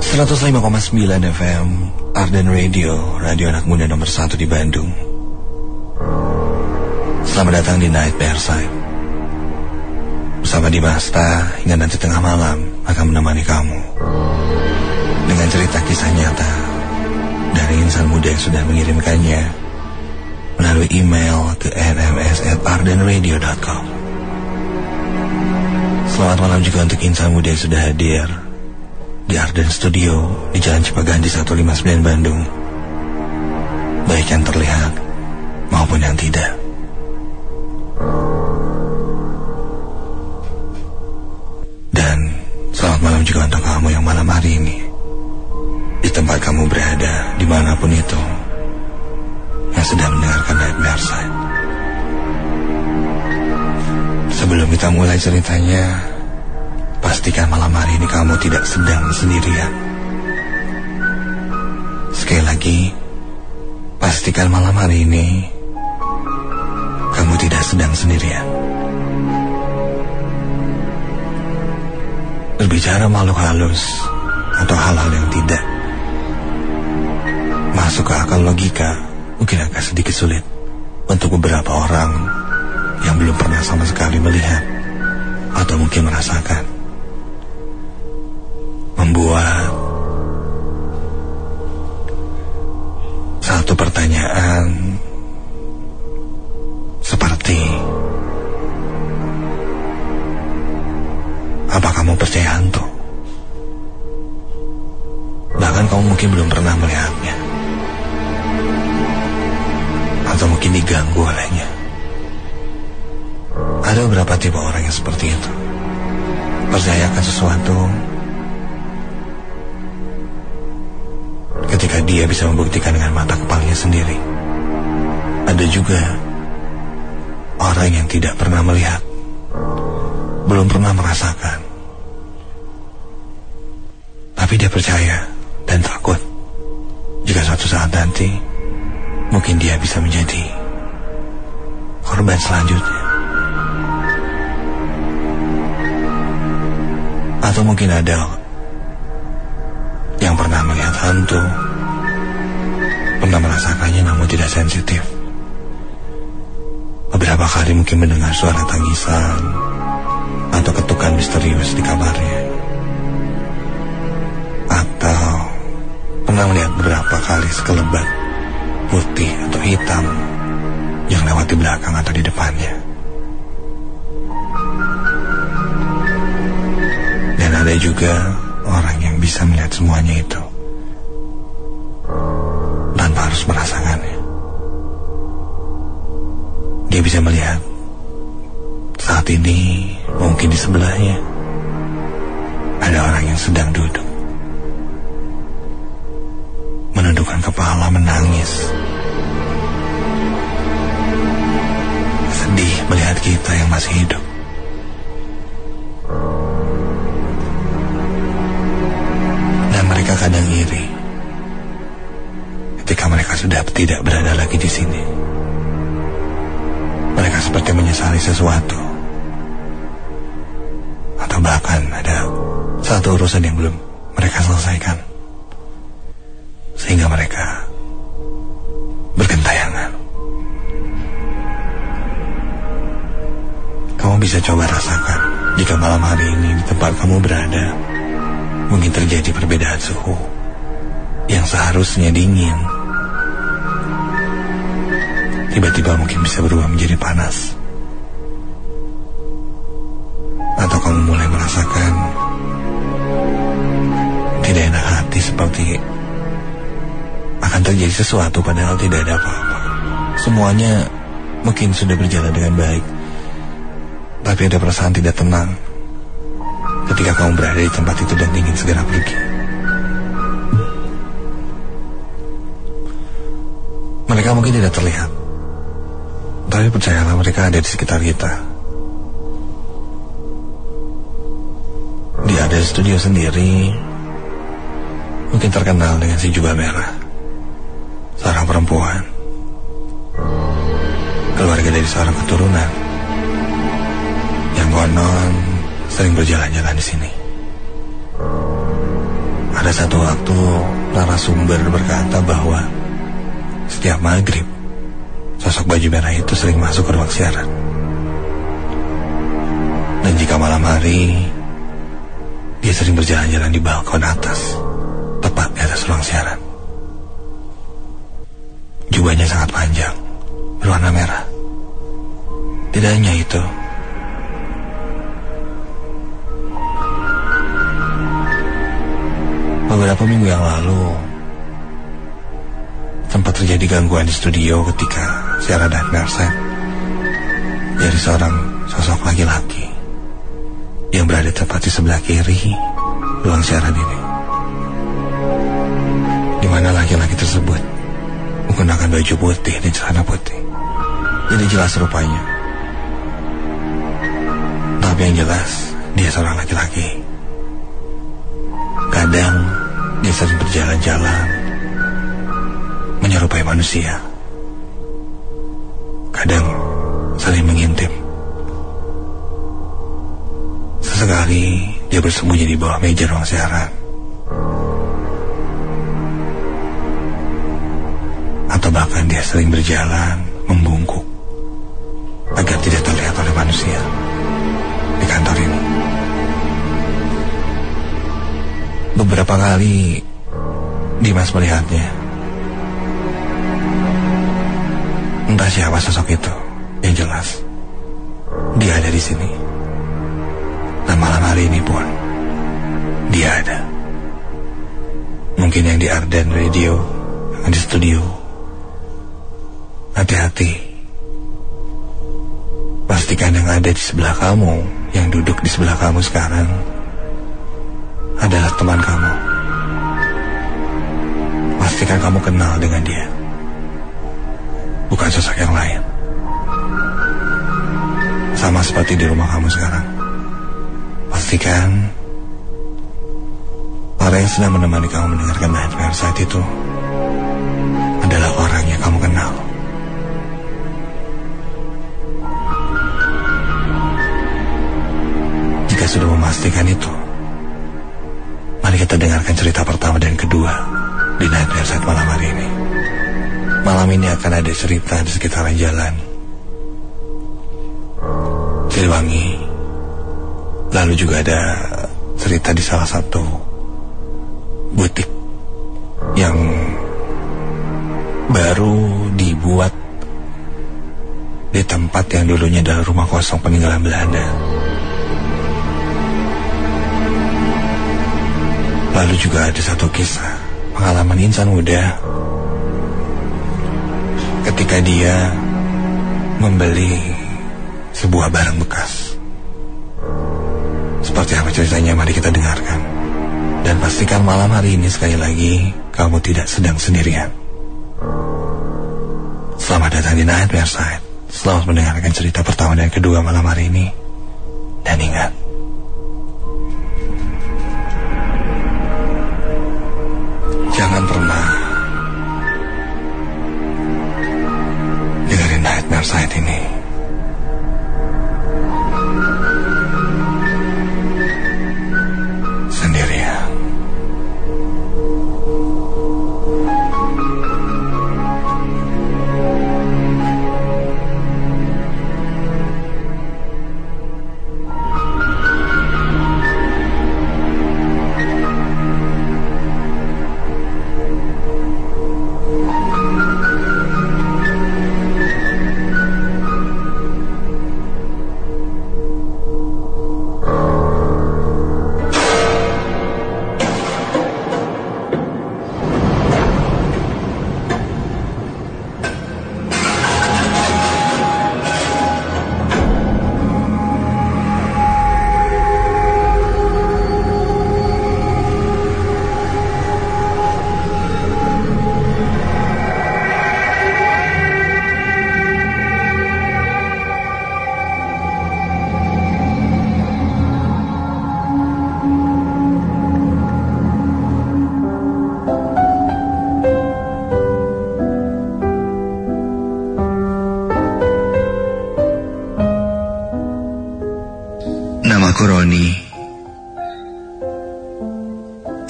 105,9 FM Arden Radio, radio anak muda nomor 1 di Bandung. Selamat datang di Night Bearside. Bersama Dimasta hingga nanti tengah malam akan menemani kamu dengan cerita kisah nyata dari insan muda yang sudah mengirimkannya melalui email ke nms@ardenradio.com. Selamat malam juga untuk insan muda yang sudah hadir di Arden Studio di Jalan Cipaganti 159 Bandung, baik yang terlihat maupun yang tidak. Dan selamat malam juga untuk kamu yang malam hari ini di tempat kamu berada, dimanapun itu, yang sedang mendengarkan Night Bearside. Sebelum kita mulai ceritanya, pastikan malam hari ini kamu tidak sedang sendirian. Sekali lagi, pastikan malam hari ini kamu tidak sedang sendirian. Berbicara makhluk halus atau hal-hal yang tidak masuk ke akal logika mungkin agak sedikit sulit untuk beberapa orang yang belum pernah sama sekali melihat atau mungkin merasakan. Membuat satu pertanyaan seperti, apa kamu percaya hantu? Bahkan kamu mungkin belum pernah melihatnya, atau mungkin diganggu olehnya. Ada beberapa tipe orang yang seperti itu, percayakan sesuatu ketika dia bisa membuktikan dengan mata kepalanya sendiri. Ada juga orang yang tidak pernah melihat, belum pernah merasakan, tapi dia percaya dan takut jika suatu saat nanti mungkin dia bisa menjadi korban selanjutnya. Atau mungkin ada yang pernah melihat hantu, pernah merasakannya namun tidak sensitif. Beberapa kali mungkin mendengar suara tangisan atau ketukan misterius di kamarnya, atau pernah melihat beberapa kali sekelebat putih atau hitam yang lewat di belakang atau di depannya. Dan ada juga orang yang bisa melihat semuanya itu tanpa harus merasakannya. Dia bisa melihat saat ini mungkin di sebelahnya ada orang yang sedang duduk, menundukkan kepala, menangis, sedih melihat kita yang masih hidup. Mereka kadang iri ketika mereka sudah tidak berada lagi di sini. Mereka seperti menyesali sesuatu, atau bahkan ada satu urusan yang belum mereka selesaikan, sehingga mereka bergentayangan. Kamu bisa coba rasakan jika malam hari ini di tempat kamu berada mungkin terjadi perbedaan suhu yang seharusnya dingin, tiba-tiba mungkin bisa berubah menjadi panas. Atau kamu mulai merasakan tidak enak hati, seperti akan terjadi sesuatu padahal tidak ada apa-apa. Semuanya mungkin sudah berjalan dengan baik, tapi ada perasaan tidak tenang ketika kamu berada di tempat itu dan ingin segera pergi. Mereka mungkin tidak terlihat, tapi percayalah mereka ada di sekitar kita. Di Arden Studio sendiri mungkin terkenal dengan si jubah merah, seorang perempuan, keluarga dari seorang keturunan yang konon sering berjalan-jalan di sini. Pada satu waktu, narasumber berkata bahwa setiap maghrib, sosok baju merah itu sering masuk ke ruang siaran. Dan jika malam hari, dia sering berjalan-jalan di balkon atas, tepat di atas ruang siaran. Jubahnya sangat panjang, berwarna merah. Tidak hanya itu, beberapa minggu yang lalu sempat terjadi gangguan di studio ketika siaran Nightmare Set dari seorang sosok laki-laki yang berada tepat di sebelah kiri ruang siaran ini, di mana laki-laki tersebut menggunakan baju putih dan celana putih. Jadi jelas rupanya, tapi yang jelas dia seorang laki-laki. Kadang dia sering berjalan-jalan menyerupai manusia, kadang saling mengintip. Sesekali dia bersembunyi di bawah meja ruang siaran, atau bahkan dia sering berjalan membungkuk agar tidak terlihat oleh manusia di kantor ini. Beberapa kali Dimas melihatnya. Entah siapa sosok itu, yang jelas dia ada di sini. Dan malam hari ini pun dia ada. Mungkin yang di Arden Radio, yang di studio. Hati-hati. Pastikan yang ada di sebelah kamu, yang duduk di sebelah kamu sekarang, adalah teman kamu. Pastikan kamu kenal dengan dia, bukan sosok yang lain. Sama seperti di rumah kamu sekarang. Pastikan orang yang sedang menemani kamu mendengarkan Nightmare saat itu adalah orang yang kamu kenal. Jika sudah memastikan itu, mari kita dengarkan cerita pertama dan kedua di Nightmare Set malam hari ini. Malam ini akan ada cerita di sekitaran jalan Siliwangi. Lalu juga ada cerita di salah satu butik yang baru dibuat di tempat yang dulunya adalah rumah kosong peninggalan Belanda. Lalu juga ada satu kisah pengalaman insan muda ketika dia membeli sebuah barang bekas. Seperti apa ceritanya, mari kita dengarkan. Dan pastikan malam hari ini sekali lagi kamu tidak sedang sendirian. Selamat datang di Nightmare Side. Selamat mendengarkan cerita pertama dan kedua malam hari ini. Dan ingat, jangan pernah dengerin Nightmare Side ini sendirian.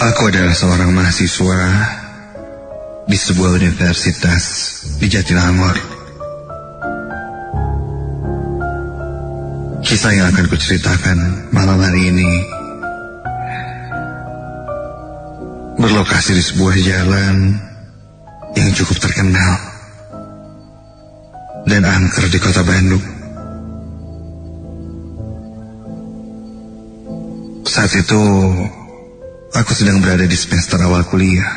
Aku adalah seorang mahasiswa di sebuah universitas di Jatinangor. Kisah yang akan kuceritakan malam hari ini berlokasi di sebuah jalan yang cukup terkenal dan angker di kota Bandung. Saat itu aku sedang berada di semester awal kuliah.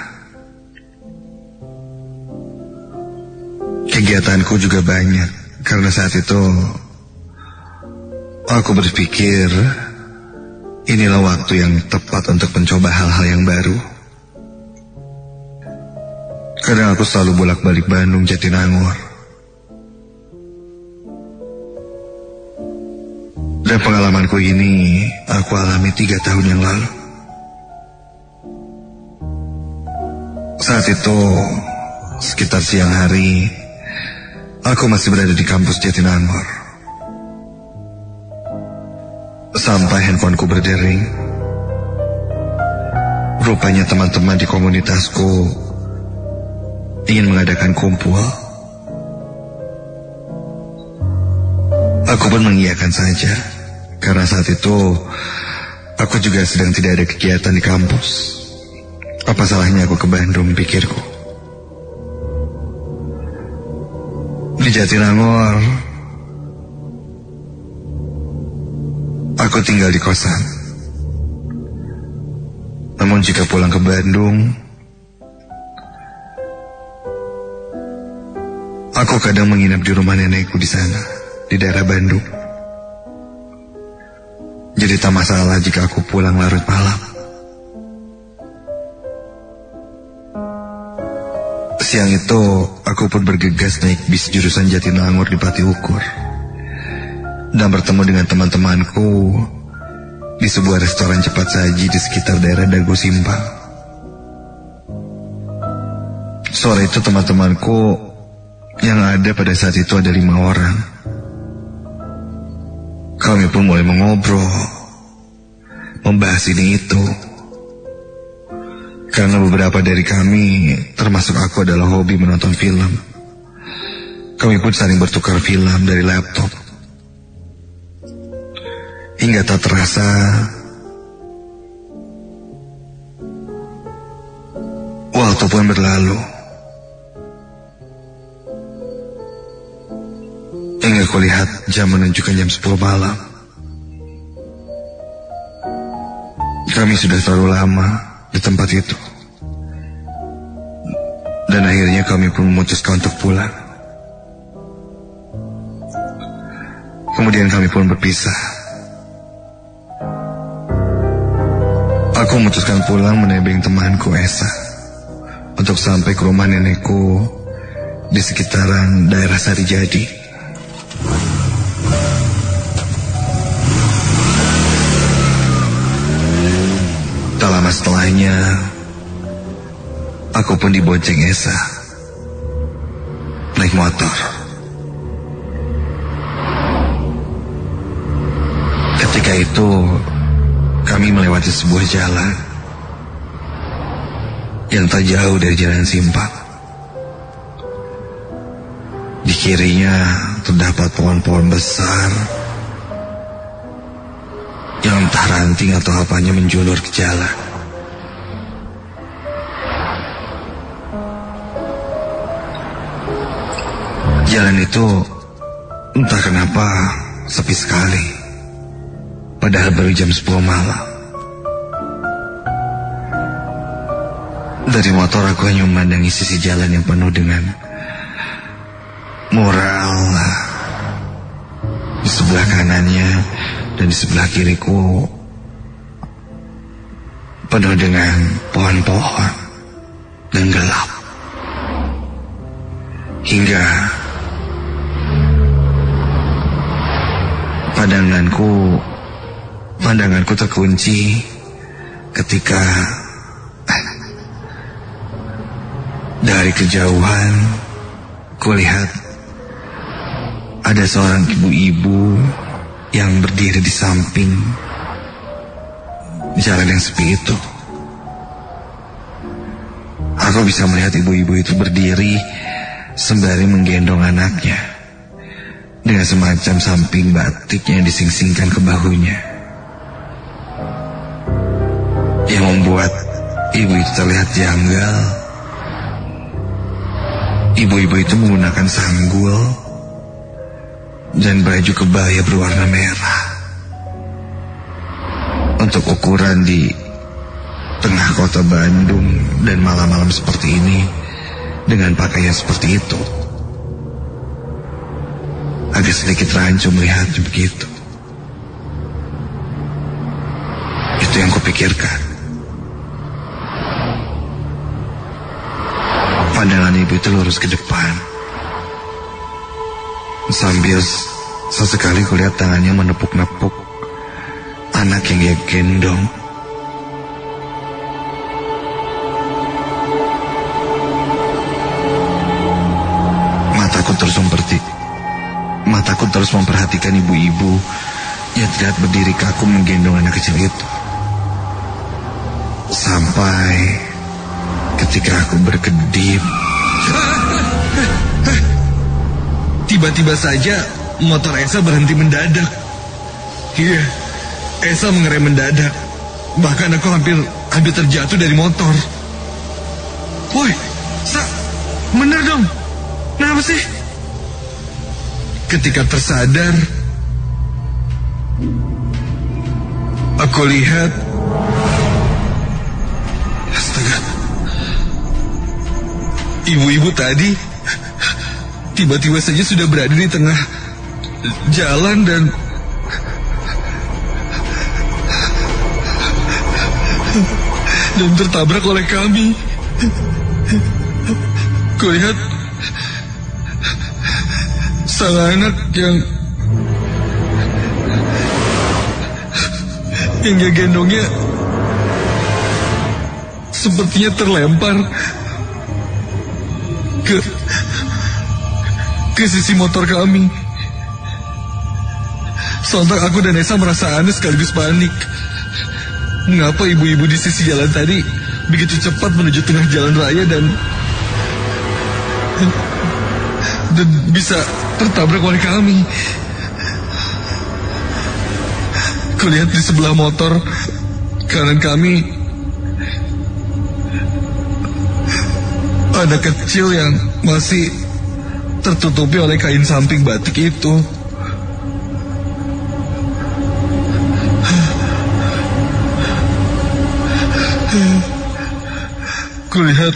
Kegiatanku juga banyak karena saat itu aku berpikir inilah waktu yang tepat untuk mencoba hal-hal yang baru. Kadang aku selalu bolak-balik Bandung, Jatinangor. Dan pengalamanku ini aku alami 3 tahun yang lalu. Saat itu, sekitar siang hari, aku masih berada di kampus Jatinangor. Sampai handphoneku berdering. Rupanya teman-teman di komunitasku ingin mengadakan kumpul. Aku pun mengiyakan saja, karena saat itu aku juga sedang tidak ada kegiatan di kampus. Apa salahnya aku ke Bandung, pikirku. Di Jatinangor, aku tinggal di kosan. Namun jika pulang ke Bandung, aku kadang menginap di rumah nenekku di sana, di daerah Bandung. Jadi tak masalah jika aku pulang larut malam. Siang itu, aku pun bergegas naik bis jurusan Jatinangor di Pati Ukur dan bertemu dengan teman-temanku di sebuah restoran cepat saji di sekitar daerah Dago Simpang. Sore itu teman-temanku yang ada pada saat itu ada 5 orang. Kami pun mulai mengobrol, membahas ini itu. Karena beberapa dari kami, termasuk aku, adalah hobi menonton film. Kami pun saling bertukar film dari laptop. Hingga tak terasa, waktu pun berlalu. Hingga kulihat jam menunjukkan jam 10 malam. Kami sudah terlalu lama di tempat itu. Dan akhirnya kami pun memutuskan untuk pulang. Kemudian kami pun berpisah. Aku memutuskan pulang menebeng temanku Esa untuk sampai ke rumah nenekku di sekitaran daerah Sarijadi. Tak lama setelahnya, aku pun dibonceng Esa naik motor. Ketika itu kami melewati sebuah jalan yang tak jauh dari jalan Simpang. Di kirinya terdapat pohon-pohon besar yang entah ranting atau apanya menjulur ke jalan. Jalan itu entah kenapa sepi sekali, padahal baru jam 10 malam. Dari motor aku hanya memandangi sisi jalan yang penuh dengan mural. Di sebelah kanannya dan di sebelah kiriku penuh dengan pohon-pohon dan gelap. Hingga pandanganku terkunci ketika dari kejauhan kulihat ada seorang ibu-ibu yang berdiri di samping jalan yang sepi itu. Aku bisa melihat ibu-ibu itu berdiri sembari menggendong anaknya dengan semacam samping batik yang dising-singkan ke bahunya, yang membuat ibu itu terlihat janggal. Ibu-ibu itu menggunakan sanggul dan baju kebaya berwarna merah. Untuk ukuran di tengah kota Bandung dan malam-malam seperti ini, dengan pakaian seperti itu, agak sedikit rancu melihatnya begitu. Itu yang kupikirkan. Pandangan ibu itu lurus ke depan, sambil sesekali kulihat tangannya menepuk-nepuk anak yang dia gendong. Mataku terus memperhatikan ibu-ibu yang terlihat berdiri kaku menggendong anak kecil itu. Sampai ketika aku berkedip, tiba-tiba saja motor Esa berhenti mendadak. Iya, Esa mengerem mendadak. Bahkan aku hampir terjatuh dari motor. Woi, bener dong. Kenapa sih? Ketika tersadar, aku lihat, astaga, ibu-ibu tadi tiba-tiba saja sudah berada di tengah jalan dan tertabrak oleh kami. Kulihat sang anak yang dia gendongnya sepertinya terlempar ke sisi motor kami. Sontak aku dan Esa merasa aneh sekaligus panik. Mengapa ibu-ibu di sisi jalan tadi begitu cepat menuju tengah jalan raya dan bisa tertabrak oleh kami. Kulihat di sebelah motor kanan kami ada kecil yang masih tertutupi oleh kain samping batik itu. Kulihat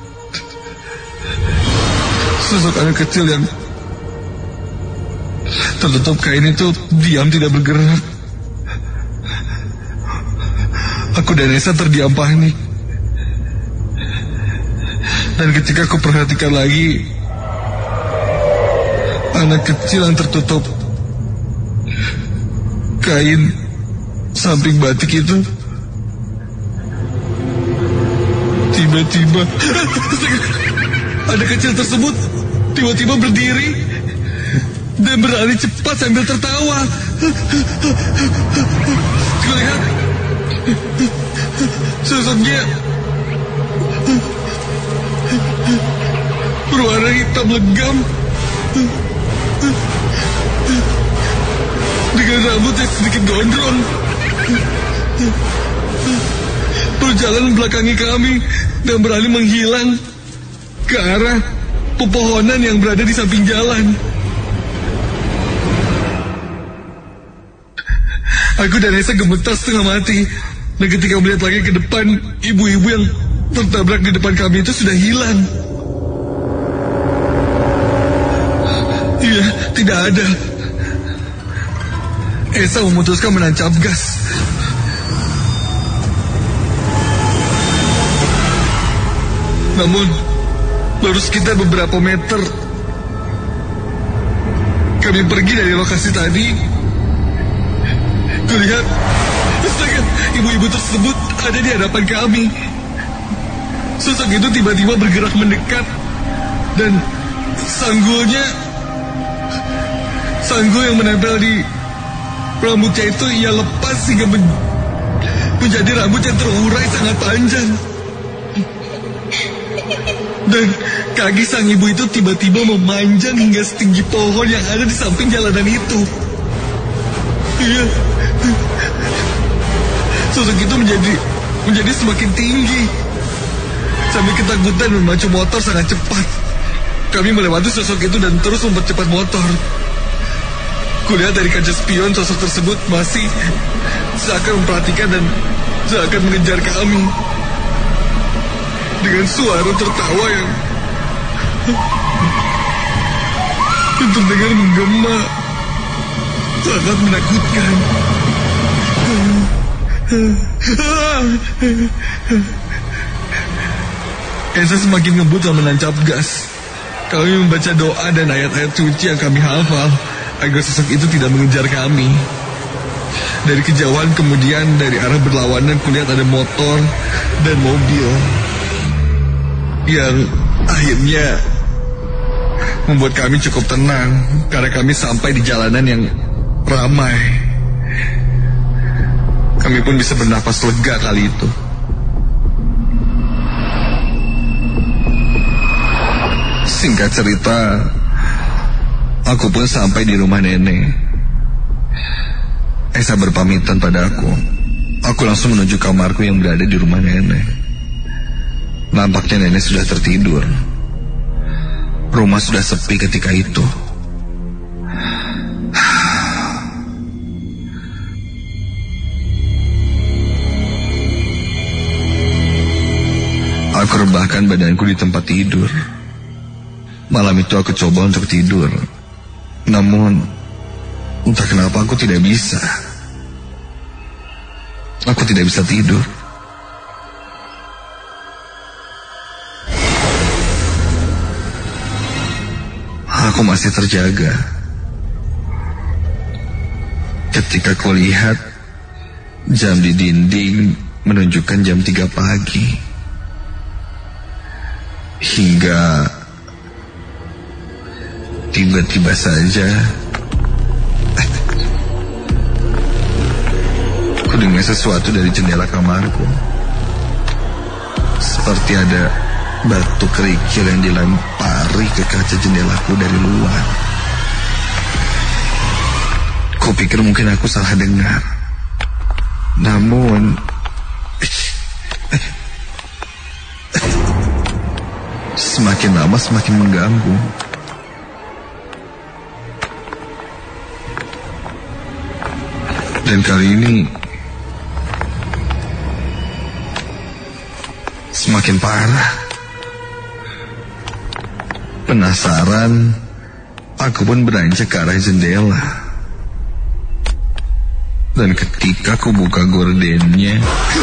sosok anak kecil yang tertutup kain itu diam tidak bergerak. Aku dan Esa terdiam panik. Dan ketika aku perhatikan lagi, anak kecil yang tertutup kain samping batik itu tiba-tiba anak kecil tersebut tiba-tiba berdiri dan berlari cepat sambil tertawa. Kulihat sosoknya berwarna hitam legam dengan rambut yang sedikit gondrong. Berjalan membelakangi kami dan beralih menghilang ke arah pepohonan yang berada di samping jalan. Aku dan Esa gemetar setengah mati. Dan ketika melihat lagi ke depan, ibu-ibu yang tertabrak di depan kami itu sudah hilang. Iya, tidak ada. Esa memutuskan menancap gas. Namun, baru sekitar beberapa meter kami pergi dari lokasi tadi, kulihat ibu-ibu tersebut ada di hadapan kami. Sosok itu tiba-tiba bergerak mendekat dan sanggul yang menempel di rambutnya itu ia lepas hingga menjadi rambut yang terurai sangat panjang. Dan kaki sang ibu itu tiba-tiba memanjang hingga setinggi pohon yang ada di samping jalanan itu. Iya. Sosok itu menjadi semakin tinggi. Sambil ketakutan memacu motor sangat cepat. Kami melewati sosok itu dan terus mempercepat motor. Kulihat dari kaca spion sosok tersebut masih seakan memperhatikan dan seakan mengejar kami. Dengan suara tertawa yang terdengar menggema, sangat menakutkan. Esa semakin ngebut dan menancap gas. Kami membaca doa dan ayat-ayat suci yang kami hafal agar sosok itu tidak mengejar kami. Dari kejauhan kemudian dari arah berlawanan kulihat ada motor dan mobil yang akhirnya membuat kami cukup tenang karena kami sampai di jalanan yang ramai. Kami pun bisa bernafas lega kali itu. Singkat cerita, aku pun sampai di rumah nenek. Esa berpamitan pada aku. Aku langsung menuju kamarku yang berada di rumah nenek. Nampaknya nenek sudah tertidur. Rumah sudah sepi ketika itu. Aku rebahkan badanku di tempat tidur. Malam itu aku coba untuk tidur. Namun, entah kenapa aku tidak bisa. Aku tidak bisa tidur. Aku masih terjaga. Ketika kulihat jam di dinding menunjukkan jam 3 pagi. Hingga tiba-tiba saja aku dengar sesuatu dari jendela kamarku. Seperti ada batu kerikil yang dilempari ke kaca jendelaku dari luar. Kupikir mungkin aku salah dengar. Namun semakin lama semakin mengganggu. Dan kali ini semakin parah. Penasaran, aku pun beranjak ke arah jendela. Dan ketika aku buka gordennya,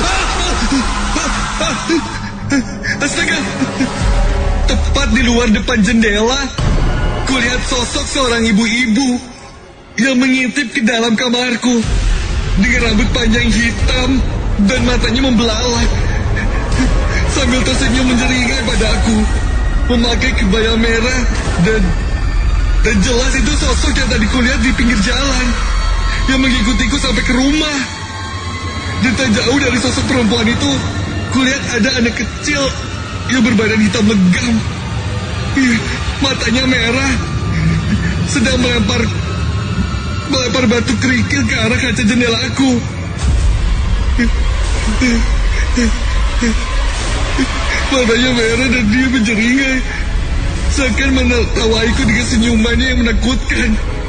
astaga! Tepat di luar depan jendela, kulihat sosok seorang ibu-ibu yang mengintip ke dalam kamarku dengan rambut panjang hitam dan matanya membelalak, sambil tersenyum menyeringai pada aku, memakai kebaya merah dan jelas itu sosok yang tadi kulihat di pinggir jalan yang mengikutiku sampai ke rumah. Dan tak jauh dari sosok perempuan itu, kulihat ada anak kecil yang berbadan hitam legam, matanya merah, sedang melempar batu kerikil ke arah kaca jendela aku. Matanya merah dan dia menjeringai, seakan menertawaiku dengan senyumannya yang menakutkan.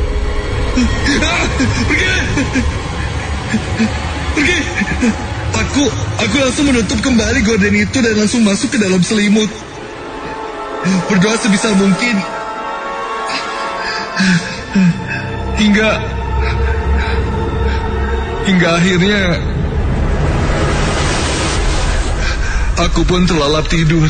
Pergi! Aku langsung menutup kembali gorden itu dan langsung masuk ke dalam selimut. Berdoa sebisa mungkin. Hingga akhirnya aku pun terlalap tidur.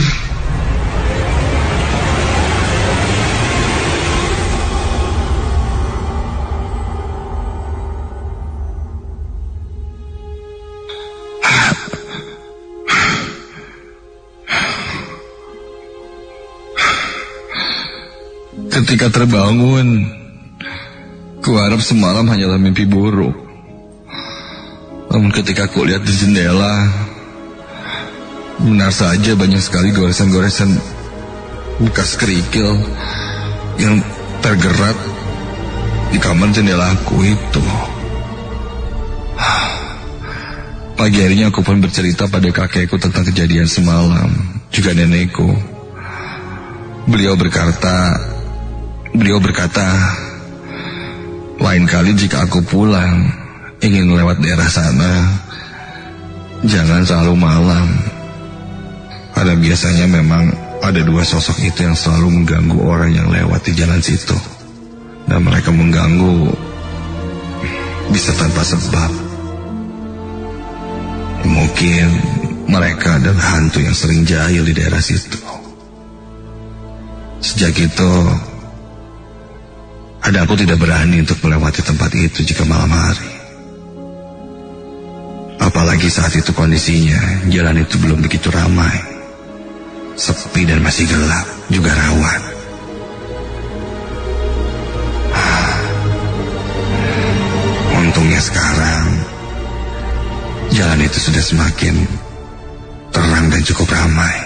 Ketika terbangun, kuharap semalam hanyalah mimpi buruk. Namun ketika kulihat di jendela, Benar saja banyak sekali goresan-goresan bekas kerikil yang tergerak di kamar jendelaku itu. Pagi harinya aku pun bercerita pada kakekku tentang kejadian semalam, juga nenekku. Beliau berkata, lain kali jika aku pulang ingin lewat daerah sana, jangan selalu malam. Karena biasanya memang ada dua sosok itu yang selalu mengganggu orang yang lewat di jalan situ. Dan mereka mengganggu bisa tanpa sebab. Mungkin mereka adalah hantu yang sering jahil di daerah situ. Sejak itu, aku tidak berani untuk melewati tempat itu jika malam hari. Apalagi saat itu kondisinya, jalan itu belum begitu ramai. Sepi dan masih gelap, juga rawan. Untungnya sekarang jalan itu sudah semakin terang dan cukup ramai.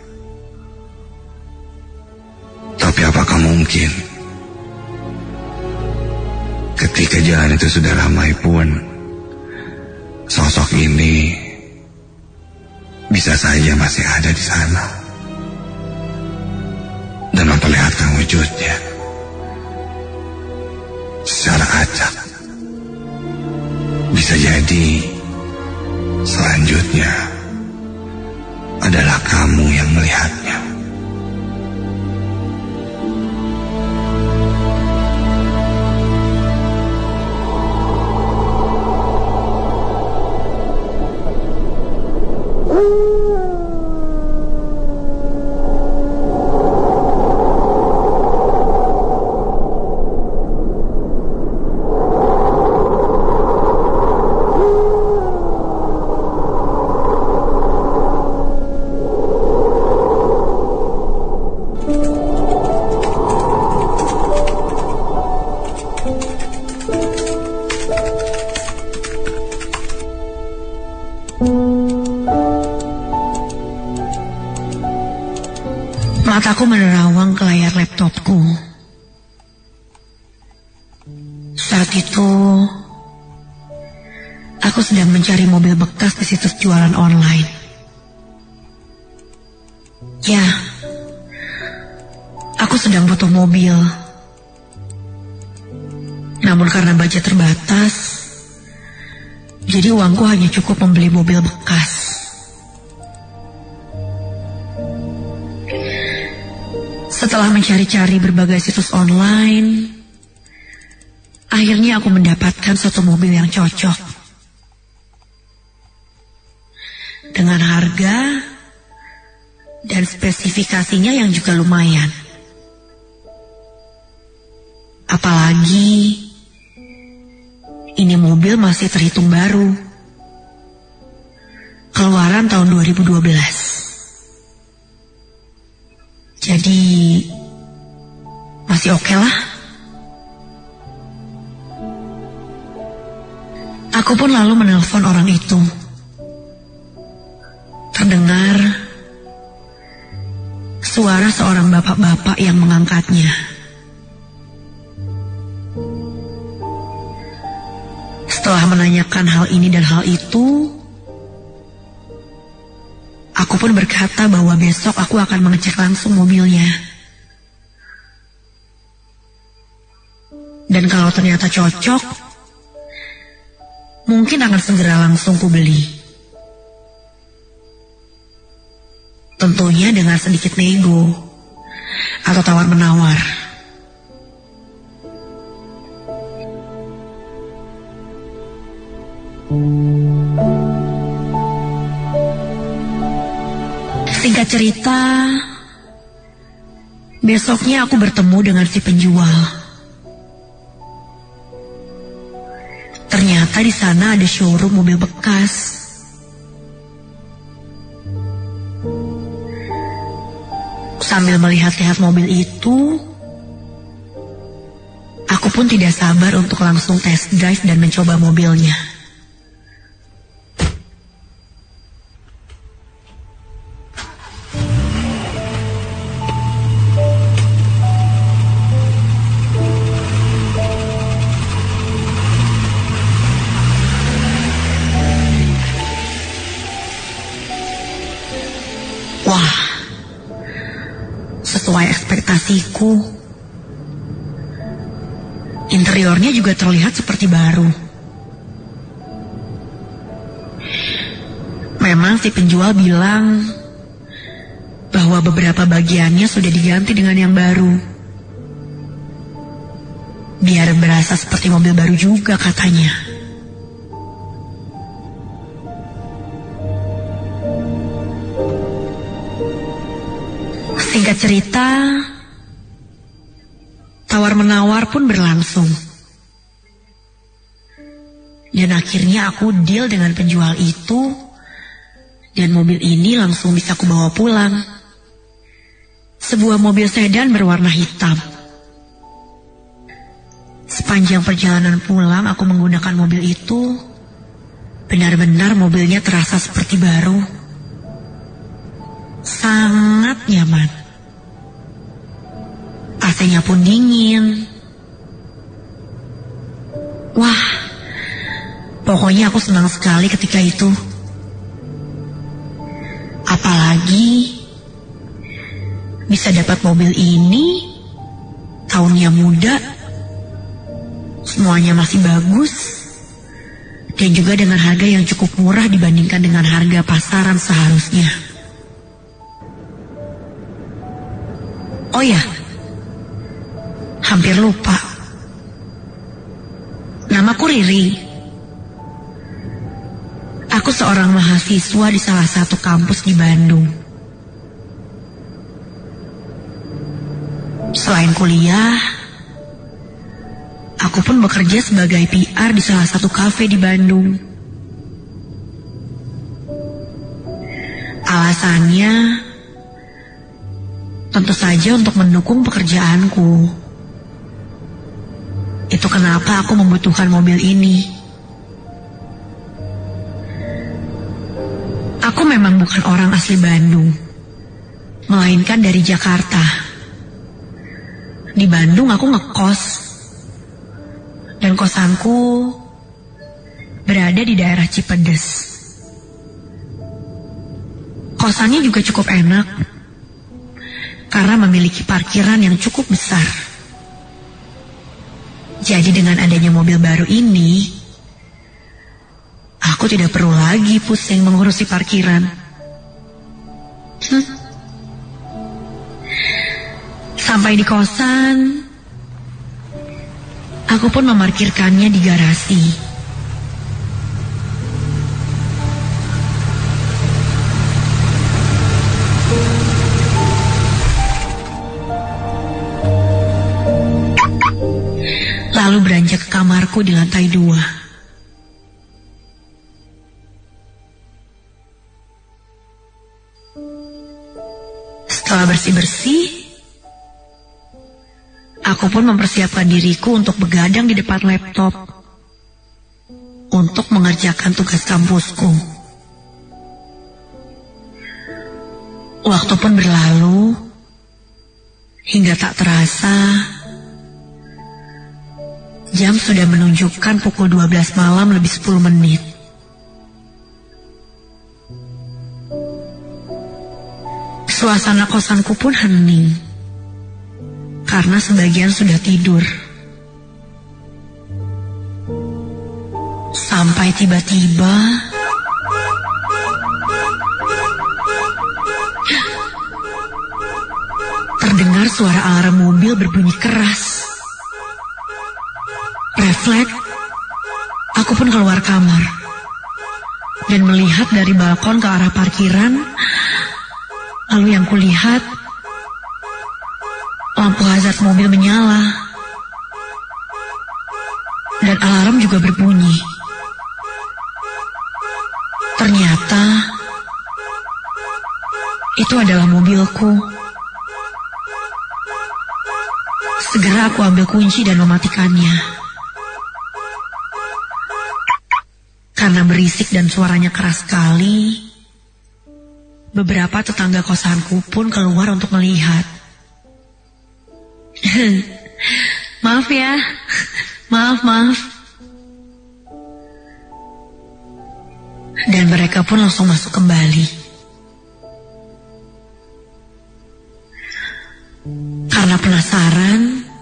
Tapi apakah mungkin ketika jalan itu sudah ramai pun sosok ini bisa saja masih ada di sana dan memperlihatkan wujudnya secara acak. Bisa jadi selanjutnya adalah kamu yang melihatnya. Mataku menerawang ke layar laptopku. Saat itu, aku sedang mencari mobil bekas di situs jualan online. Ya, aku sedang butuh mobil. Namun karena budget terbatas, jadi uangku hanya cukup membeli mobil bekas. Setelah mencari-cari berbagai situs online, akhirnya aku mendapatkan suatu mobil yang cocok. Dengan harga dan spesifikasinya yang juga lumayan. Apalagi ini mobil masih terhitung baru. Keluaran tahun 2012. Jadi masih oke lah. Aku pun lalu menelpon orang itu. Terdengar suara seorang bapak-bapak yang mengangkatnya. Setelah menanyakan hal ini dan hal itu, aku pun berkata bahwa besok aku akan mengecek langsung mobilnya. Dan kalau ternyata cocok, mungkin akan segera langsung kubeli. Tentunya dengan sedikit nego atau tawar-menawar. Singkat cerita, besoknya aku bertemu dengan si penjual. Ternyata di sana ada showroom mobil bekas. Sambil melihat-lihat mobil itu, aku pun tidak sabar untuk langsung test drive dan mencoba mobilnya. Wah, sesuai ekspektasiku. Interiornya juga terlihat seperti baru. Memang si penjual bilang bahwa beberapa bagiannya sudah diganti dengan yang baru. Biar berasa seperti mobil baru juga katanya. Singkat cerita, tawar-menawar pun berlangsung. Dan akhirnya aku deal dengan penjual itu, dan mobil ini langsung bisa aku bawa pulang. Sebuah mobil sedan berwarna hitam. Sepanjang perjalanan pulang aku menggunakan mobil itu, benar-benar mobilnya terasa seperti baru. Sangat nyaman. AC-nya pun dingin. Wah, pokoknya aku senang sekali ketika itu. Apalagi bisa dapat mobil ini, tahunnya muda, semuanya masih bagus, dan juga dengan harga yang cukup murah dibandingkan dengan harga pasaran seharusnya. Oh ya, hampir lupa. Namaku Riri. Aku seorang mahasiswa di salah satu kampus di Bandung. Selain kuliah, aku pun bekerja sebagai PR di salah satu kafe di Bandung. Alasannya tentu saja untuk mendukung pekerjaanku. Itu kenapa aku membutuhkan mobil ini. Aku memang bukan orang asli Bandung, melainkan dari Jakarta. Di Bandung aku ngekos, dan kosanku berada di daerah Cipedes. Kosannya juga cukup enak, karena memiliki parkiran yang cukup besar. Jadi dengan adanya mobil baru ini, aku tidak perlu lagi pusing mengurusi parkiran. Sampai di kosan, aku pun memarkirkannya di garasi. Lalu beranjak ke kamarku di lantai 2. Setelah bersih-bersih, aku pun mempersiapkan diriku untuk begadang di depan laptop untuk mengerjakan tugas kampusku. Waktu pun berlalu hingga tak terasa jam sudah menunjukkan pukul 12 malam lebih 10 menit. Suasana kosanku pun hening, karena sebagian sudah tidur. Sampai tiba-tiba terdengar suara alarm mobil berbunyi keras. Refleks, aku pun keluar kamar dan melihat dari balkon ke arah parkiran. Lalu yang kulihat, lampu hazard mobil menyala dan alarm juga berbunyi. Ternyata itu adalah mobilku. Segera aku ambil kunci dan mematikannya. Karena berisik dan suaranya keras sekali, beberapa tetangga kosanku pun keluar untuk melihat. Maaf ya, maaf. Dan mereka pun langsung masuk kembali. Karena penasaran,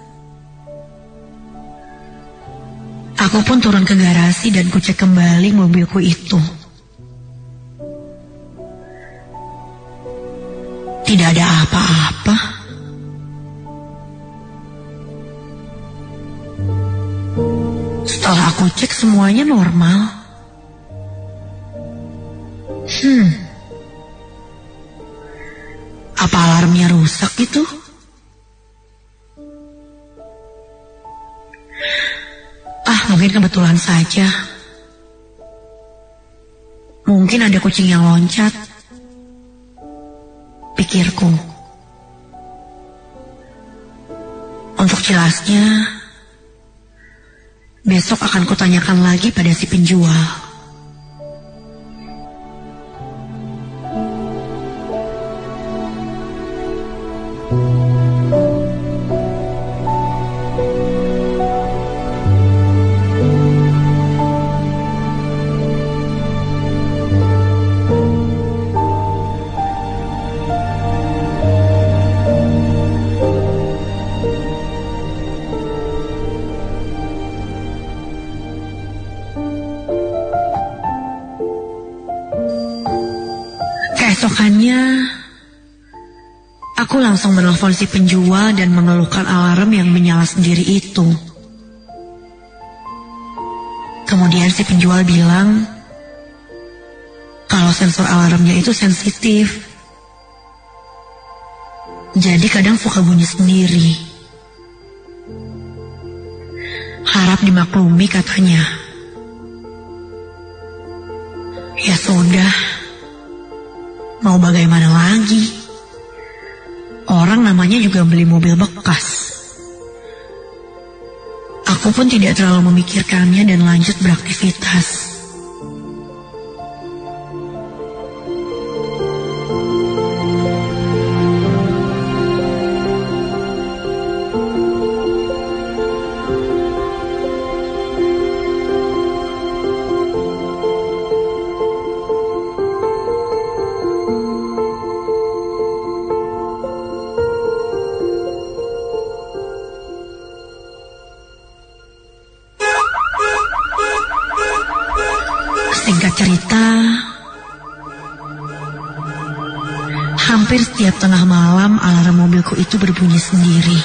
aku pun turun ke garasi dan kucek kembali mobilku itu. Tidak ada apa-apa. Setelah aku cek semuanya normal. Apa alarmnya rusak gitu? Mungkin kebetulan saja. Mungkin ada kucing yang loncat, pikirku. Untuk jelasnya, besok akan kutanyakan lagi pada si penjual. Keesokannya, aku langsung menelpon si penjual dan mengeluhkan alarm yang menyala sendiri itu. Kemudian si penjual bilang kalau sensor alarmnya itu sensitif, jadi kadang suka bunyi sendiri. Harap dimaklumi, katanya. Ya sudah. Mau bagaimana lagi? Orang namanya juga beli mobil bekas. Aku pun tidak terlalu memikirkannya dan lanjut beraktivitas. Singkat cerita, hampir setiap tengah malam alarm mobilku itu berbunyi sendiri.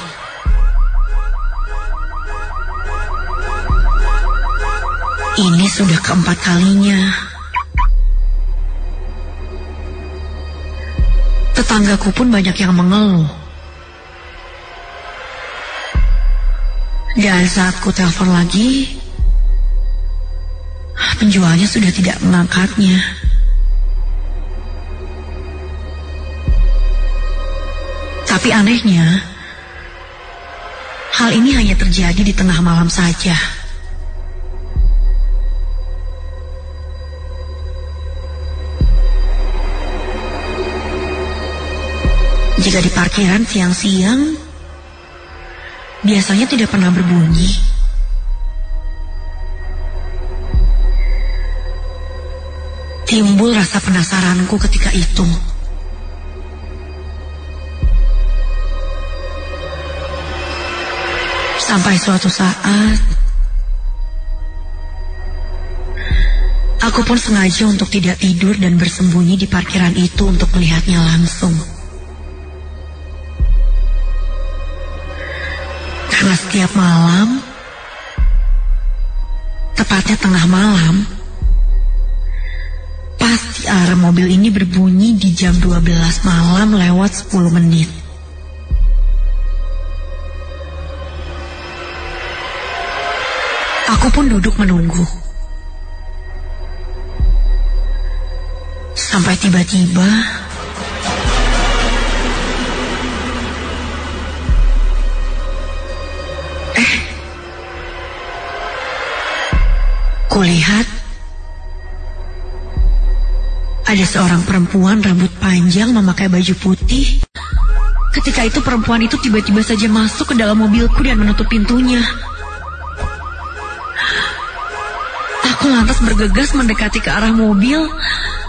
Ini sudah keempat kalinya. Tetanggaku pun banyak yang mengeluh. Dan saat ku telepon lagi, penjualnya sudah tidak mengangkatnya. Tapi anehnya, hal ini hanya terjadi di tengah malam saja. Jika di parkiran siang-siang, biasanya tidak pernah berbunyi. Timbul rasa penasaranku ketika itu. Sampai suatu saat, aku pun sengaja untuk tidak tidur dan bersembunyi di parkiran itu untuk melihatnya langsung. Karena setiap malam, tepatnya tengah malam, pasti alarm mobil ini berbunyi di jam 12 malam lewat 10 menit. Aku pun duduk menunggu. Sampai tiba-tiba kulihat ada seorang perempuan rambut panjang memakai baju putih. Ketika itu perempuan itu tiba-tiba saja masuk ke dalam mobilku dan menutup pintunya. Aku lantas bergegas mendekati ke arah mobil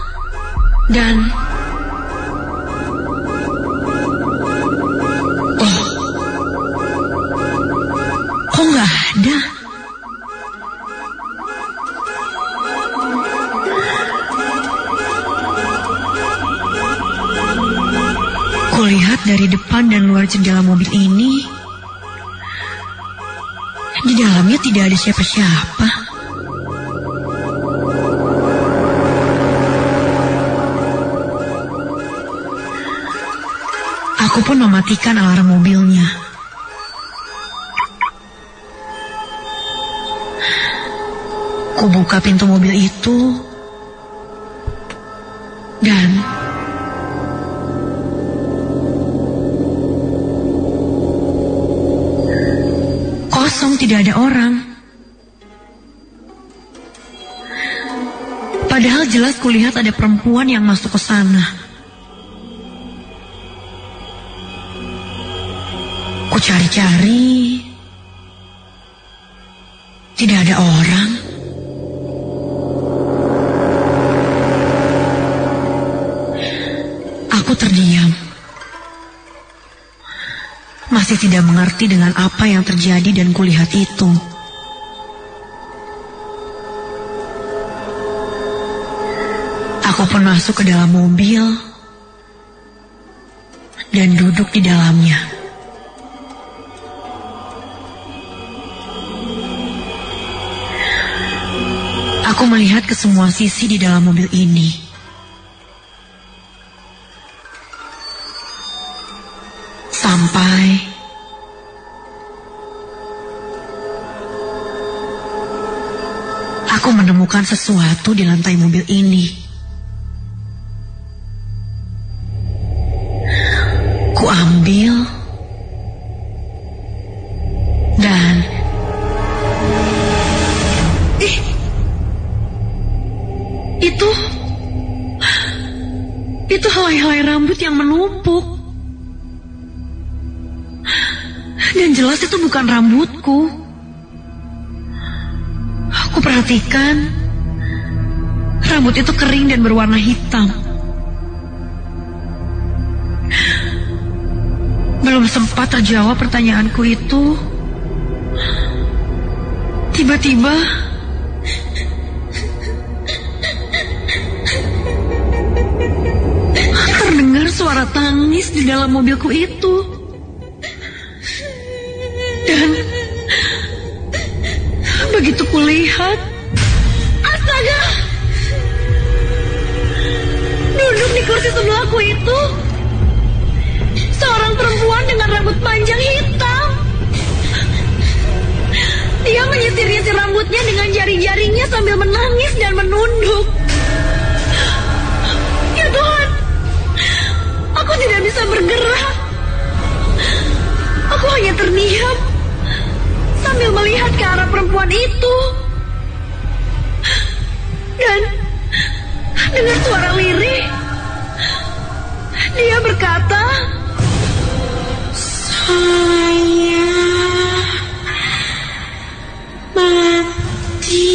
dan Kulihat dari depan dan luar jendela mobil ini, di dalamnya tidak ada siapa-siapa. Aku pun mematikan alarm mobilnya. Kubuka pintu mobil itu dan kosong, tidak ada orang. Padahal jelas kulihat ada perempuan yang masuk ke sana. Ku cari-cari, tidak ada orang. Aku terdiam. Masih tidak mengerti dengan apa yang terjadi dan kulihat itu. Aku pun masuk ke dalam mobil dan duduk di dalamnya. Aku melihat ke semua sisi di dalam mobil ini. Sampai aku menemukan sesuatu di lantai mobil ini. Ku ambil dan itu helai-helai rambut yang menumpuk. Dan jelas itu bukan rambutku. Aku perhatikan, rambut itu kering dan berwarna hitam. Belum sempat terjawab pertanyaanku itu, tiba-tiba terdengar suara tangis di dalam mobilku itu. Dan begitu kulihat, astaga! Duduk di kursi sebelahku itu seorang perempuan dengan rambut panjang hitam. Dia menyitir-nyitir rambutnya dengan jari-jarinya sambil menangis dan menunduk. Ya Tuhan, aku tidak bisa bergerak. Aku hanya terdiam sambil melihat ke arah perempuan itu. Dan dengan suara lirih, dia berkata, "Saya mati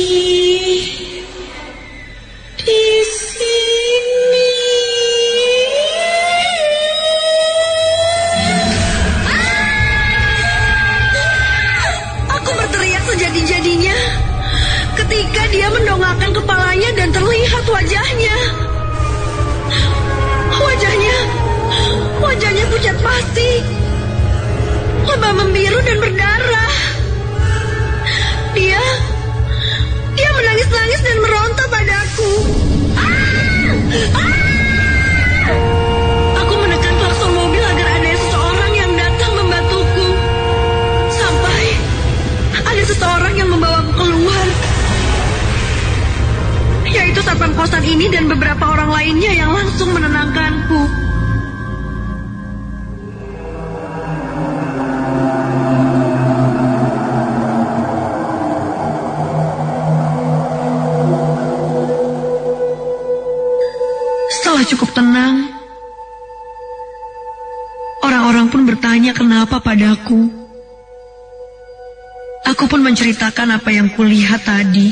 di sini." Aku berteriak sejadi-jadinya ketika dia mendongakkan kepalanya dan terlihat wajahnya. Wajahnya pucat pasti, lebam membiru dan berdarah. Dia menangis-nangis dan meronta padaku. Aku menekan klakson mobil agar ada seseorang yang datang membantuku. Sampai ada seseorang yang membawaku keluar, yaitu satpam kosan ini dan beberapa orang lainnya yang langsung menenangkanku. Cukup tenang, orang-orang pun bertanya kenapa padaku. Aku pun menceritakan apa yang kulihat tadi.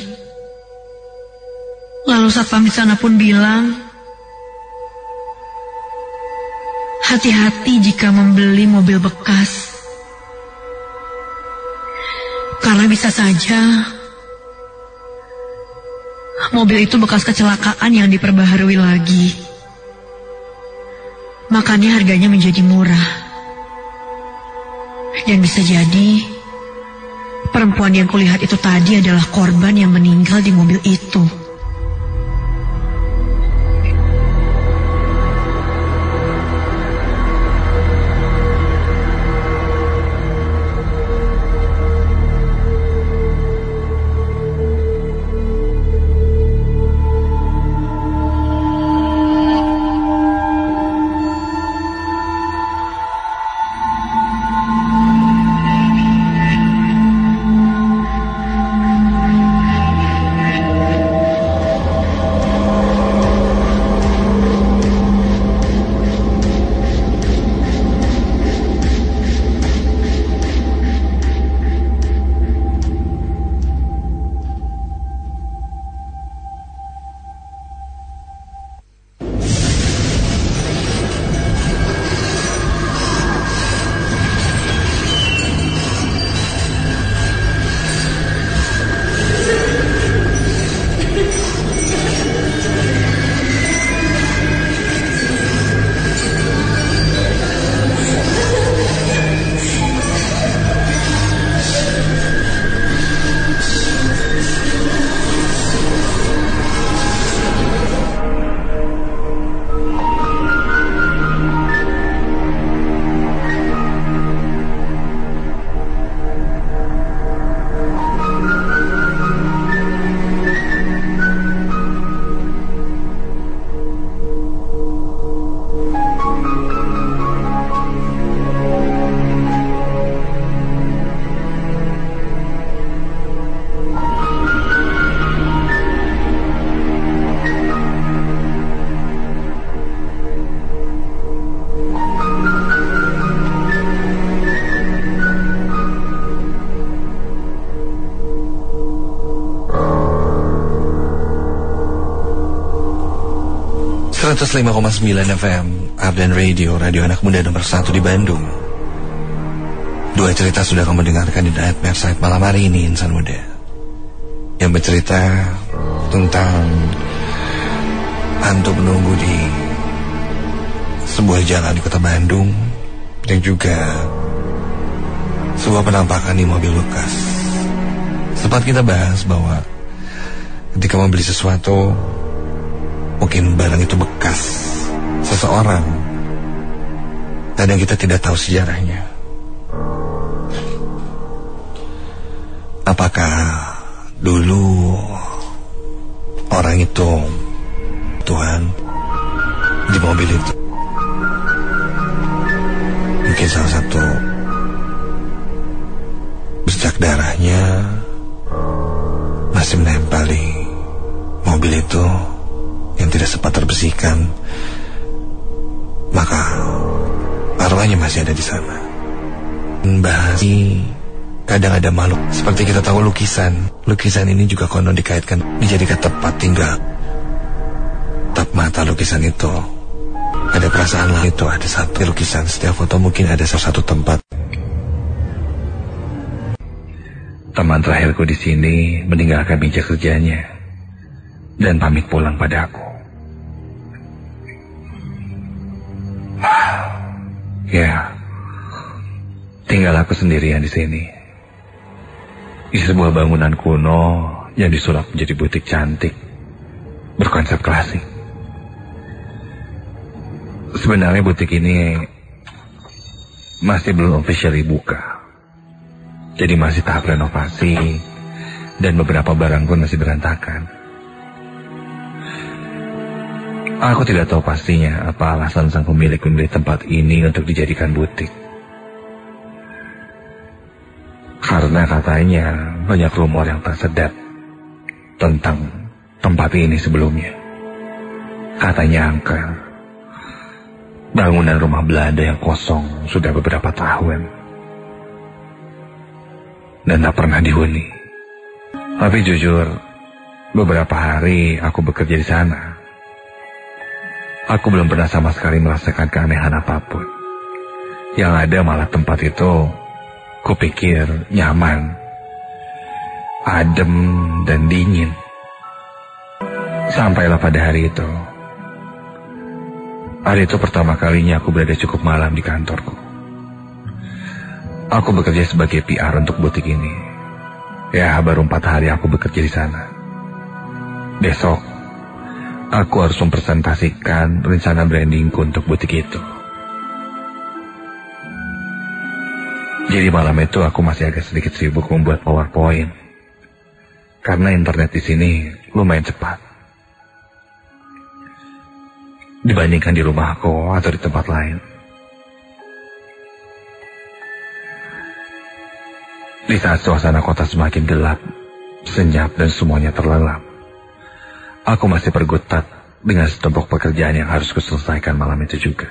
Lalu satpam di sana pun bilang, hati-hati jika membeli mobil bekas, karena bisa saja mobil itu bekas kecelakaan yang diperbaharui lagi. makanya harganya menjadi murah. Dan bisa jadi perempuan yang kulihat itu tadi adalah korban yang meninggal di mobil itu. FM, Ardan Radio, radio anak muda nomor 1 di Bandung. Dua cerita sudah kamu dengarkan di Nightmare Side malam hari ini, insan muda. Yang bercerita tentang hantu menunggu di sebuah jalan di kota Bandung, dan juga sebuah penampakan di mobil bekas. Sempat kita bahas bahwa ketika membeli sesuatu, mungkin barang itu bekas seseorang, kadang kita tidak tahu sejarahnya. Apakah dulu orang itu Tuhan di mobil itu? Mungkin salah satu bercak darahnya masih menempel di mobil itu yang tidak sempat terbersihkan, maka arwahnya masih ada di sana. Bahas kadang ada makhluk, seperti kita tahu lukisan ini juga konon dikaitkan dijadikan tempat tinggal. Tatap mata lukisan itu, ada perasaan lah itu, ada satu lukisan, setiap foto mungkin ada salah satu tempat. Teman terakhirku di sini meninggalkan meja kerjanya dan pamit pulang padaku. Ya, tinggal aku sendirian di sini, di sebuah bangunan kuno yang disulap menjadi butik cantik berkonsep klasik. Sebenarnya butik ini masih belum officially buka, jadi masih tahap renovasi dan beberapa barang pun masih berantakan. Aku tidak tahu pastinya apa alasan sang pemilik membeli tempat ini untuk dijadikan butik. Karena katanya banyak rumor yang tak sedap tentang tempat ini sebelumnya. Katanya angker, bangunan rumah Belanda yang kosong sudah beberapa tahun dan tak pernah dihuni. Tapi jujur, beberapa hari aku bekerja di sana, aku belum pernah sama sekali merasakan keanehan apapun. Yang ada malah tempat itu kupikir nyaman, adem dan dingin. Sampailah pada hari itu, Hari itu pertama kalinya aku berada cukup malam di kantorku. Aku bekerja sebagai PR untuk butik ini. Ya, baru 4 hari aku bekerja di sana. Besok, aku harus mempresentasikan rencana brandingku untuk butik itu. Jadi malam itu aku masih agak sedikit sibuk membuat PowerPoint. Karena internet di sini lumayan cepat. Dibandingkan di rumahku atau di tempat lain. Di saat suasana kota semakin gelap, senyap dan semuanya terlelap, aku masih berkutat dengan setumpuk pekerjaan yang harus kuselesaikan malam itu juga.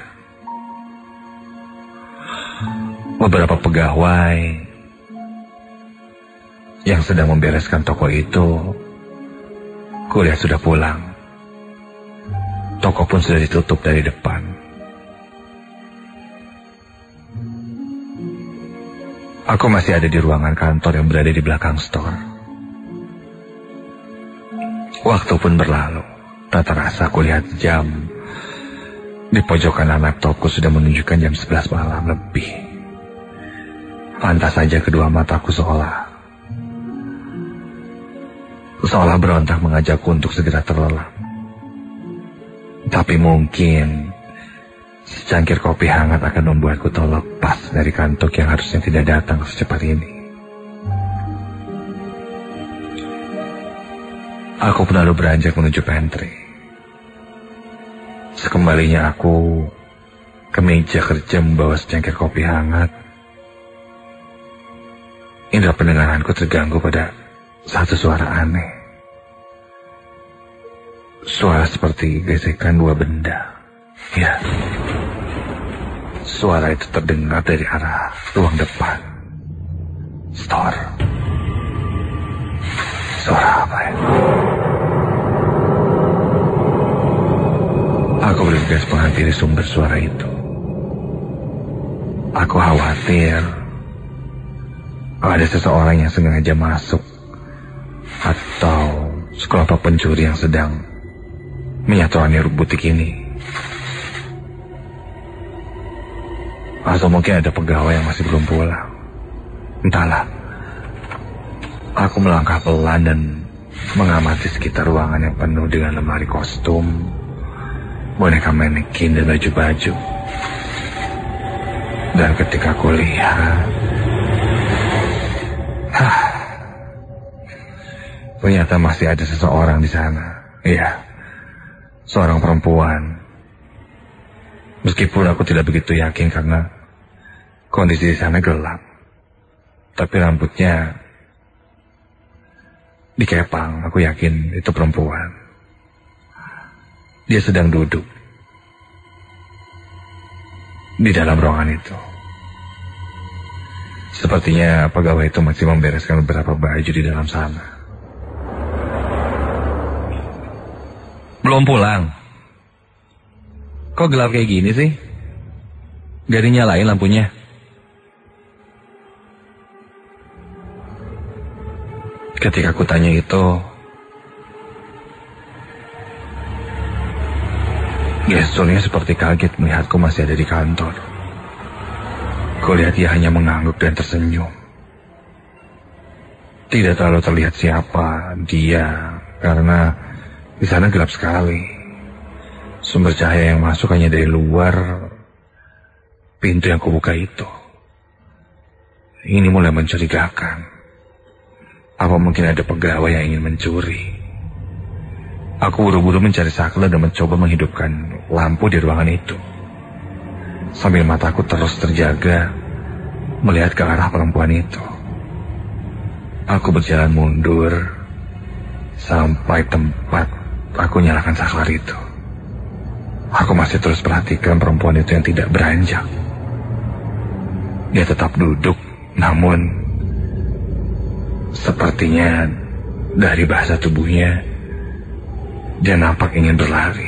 Beberapa pegawai yang sedang membereskan toko itu, kulihat sudah pulang. Toko pun sudah ditutup dari depan. Aku masih ada di ruangan kantor yang berada di belakang store. Waktu pun berlalu. Tak terasa aku lihat jam. Di pojok kanan laptopku sudah menunjukkan jam 11 malam lebih. Lantas saja kedua mataku seolah berontak mengajakku untuk segera terlelap. Tapi mungkin secangkir kopi hangat akan membuatku terlepas dari kantuk yang harusnya tidak datang secepat ini. Aku pun lalu beranjak menuju pantry. Sekembalinya aku ke meja kerja membawa secangkir kopi hangat, indera pendengaranku terganggu pada satu suara aneh. Suara seperti gesekan dua benda. Ya, suara itu terdengar dari arah ruang depan store. Suara apa ya? Aku bergegas menghampiri sumber suara itu. Aku khawatir ada seseorang yang sengaja masuk atau sekelompok pencuri yang sedang menyatuani butik ini. Atau mungkin ada pegawai yang masih belum pulang. Entahlah. Aku melangkah pelan dan mengamati sekitar ruangan yang penuh dengan lemari kostum, boneka manekin dan baju-baju. Dan ketika aku lihat, ternyata masih ada seseorang di sana. Iya, seorang perempuan. Meskipun aku tidak begitu yakin karena kondisi di sana gelap. Tapi rambutnya dikepang, aku yakin itu perempuan. Dia sedang duduk di dalam ruangan itu. Sepertinya pegawai itu masih membereskan beberapa baju di dalam sana. Belum pulang? Kok gelap kayak gini sih? Gak dinyalain lampunya? Ketika aku tanya itu, gesturnya seperti kaget melihatku masih ada di kantor. Kulihat dia hanya mengangguk dan tersenyum. Tidak terlalu terlihat siapa dia, karena di sana gelap sekali. Sumber cahaya yang masuk hanya dari luar pintu yang kubuka itu. Ini mulai mencurigakan. Apa mungkin ada pegawai yang ingin mencuri? Aku buru-buru mencari saklar dan mencoba menghidupkan lampu di ruangan itu. Sambil mataku terus terjaga melihat ke arah perempuan itu. Aku berjalan mundur sampai tempat aku nyalakan saklar itu. Aku masih terus perhatikan perempuan itu yang tidak beranjak. Dia tetap duduk, namun sepertinya dari bahasa tubuhnya dia nampak ingin berlari.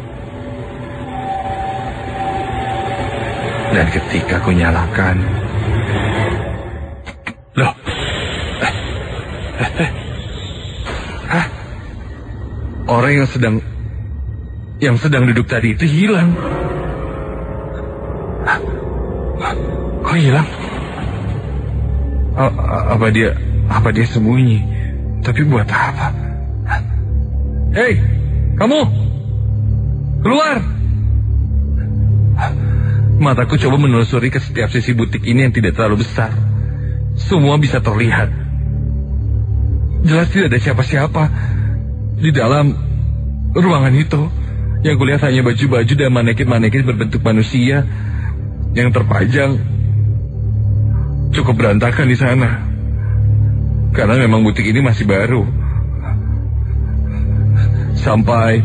Dan ketika aku nyalakan, loh, orang yang sedang duduk tadi itu hilang. hilang? Apa dia sembunyi? Tapi buat apa? Hei, kamu! Keluar! Mataku coba menelusuri ke setiap sisi butik ini yang tidak terlalu besar. Semua bisa terlihat. Jelas tidak ada siapa-siapa di dalam ruangan itu. Yang kulihat hanya baju-baju dan manekin-manekin berbentuk manusia yang terpajang. Cukup berantakan di sana. Karena memang butik ini masih baru. Sampai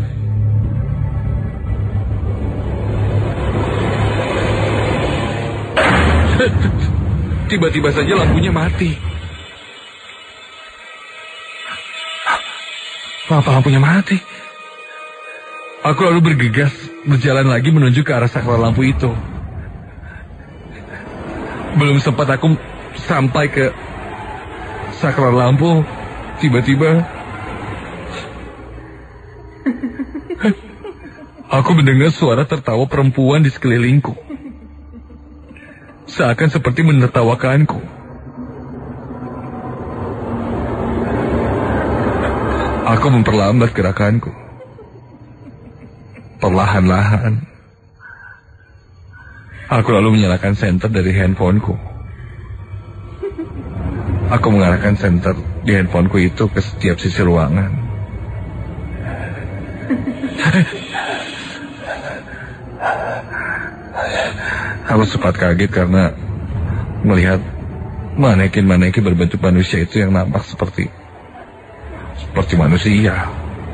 tiba-tiba saja lampunya mati. Kenapa lampunya mati? Aku lalu bergegas berjalan lagi menuju ke arah saklar lampu itu. Belum sempat aku sampai ke saklar lampu, tiba-tiba aku mendengar suara tertawa perempuan di sekelilingku. Seakan seperti menertawakanku. Aku memperlambat gerakanku. Perlahan-lahan. Aku lalu menyalakan senter dari handphoneku. Aku mengarahkan senter di handphoneku itu ke setiap sisi ruangan. Aku sempat kaget karena melihat manekin-manekin berbentuk manusia itu yang nampak seperti manusia.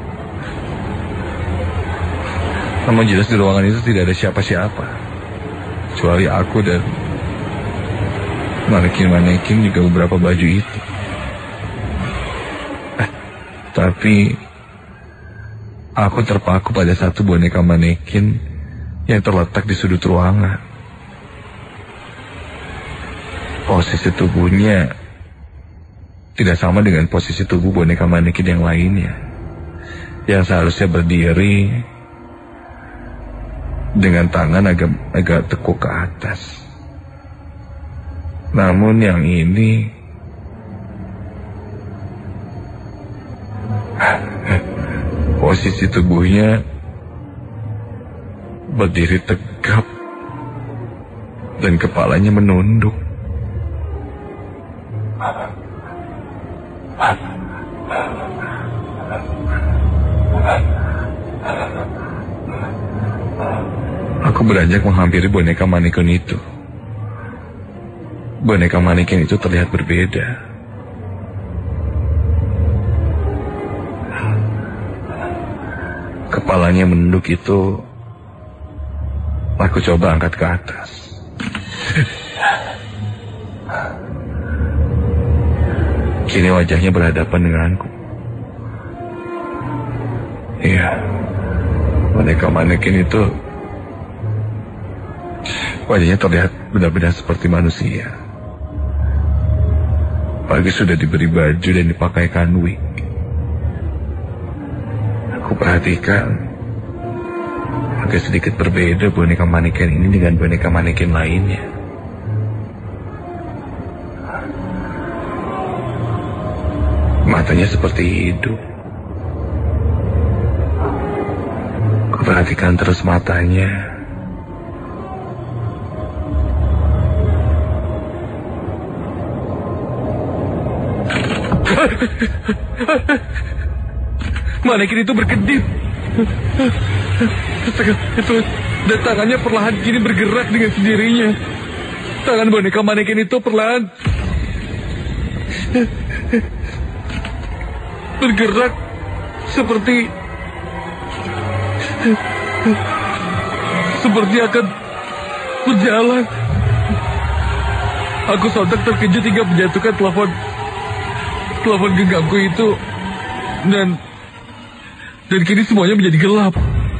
Namun jelas di ruangan itu tidak ada siapa-siapa, kecuali aku dan manekin-manekin juga beberapa baju itu. Tapi aku terpaku pada satu boneka manekin yang terletak di sudut ruangan. Posisi tubuhnya tidak sama dengan posisi tubuh boneka manekin yang lainnya, yang seharusnya berdiri dengan tangan agak tekuk ke atas. Namun yang ini posisi tubuhnya berdiri tegap dan kepalanya menunduk. Aku beranjak menghampiri boneka manekin itu. Boneka manekin itu terlihat berbeda. Kepalanya menunduk itu, aku coba angkat ke atas. Kini wajahnya berhadapan denganku. Iya, boneka manekin itu wajahnya terlihat benar-benar seperti manusia. Apalagi sudah diberi baju dan dipakaikan wig. Aku perhatikan agak sedikit berbeda boneka manekin ini dengan boneka manekin lainnya. Matanya seperti hidup. Aku perhatikan terus matanya. Manekin itu berkedip. Itu dan tangannya perlahan kini bergerak dengan sendirinya. Tangan boneka manekin itu perlahan bergerak seperti akan berjalan. Aku sontak terkejut hingga menjatuhkan telepon genggamku itu, dan kini semuanya menjadi gelap.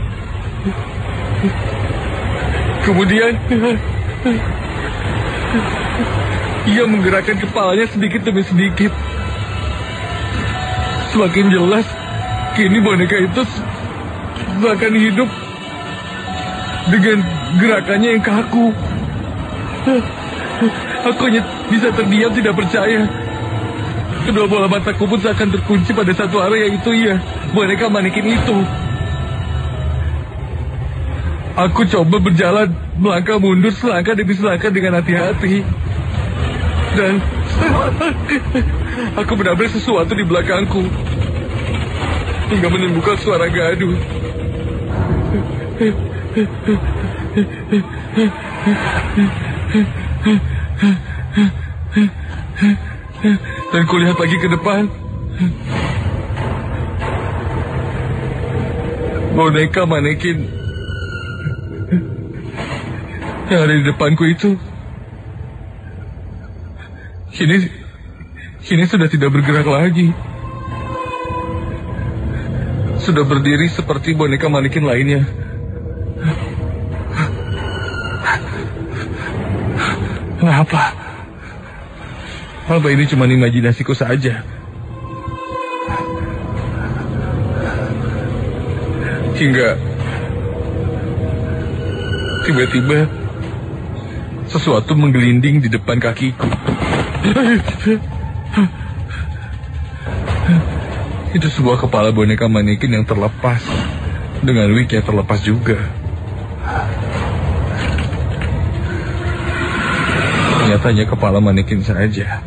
Kemudian ia menggerakkan kepalanya sedikit demi sedikit. Semakin jelas kini boneka itu seakan hidup dengan gerakannya yang kaku. Aku hanya bisa terdiam tidak percaya. Kedua bola mataku pun seakan terkunci pada satu area, yaitu boneka manekin itu. Aku coba berjalan, melangkah mundur selangkah demi selangkah dengan hati-hati. Dan aku menabrak sesuatu di belakangku hingga menimbulkan suara gaduh. Dan kulihat lagi ke depan. Boneka manekin yang ada di depanku itu kini sudah tidak bergerak lagi. Sudah berdiri seperti boneka manekin lainnya. Kenapa? Apa ini cuma imajinasiku saja? Hingga tiba-tiba sesuatu menggelinding di depan kakiku. Itu sebuah kepala boneka manekin yang terlepas, dengan wig yang terlepas juga. Ternyata hanya kepala manekin saja.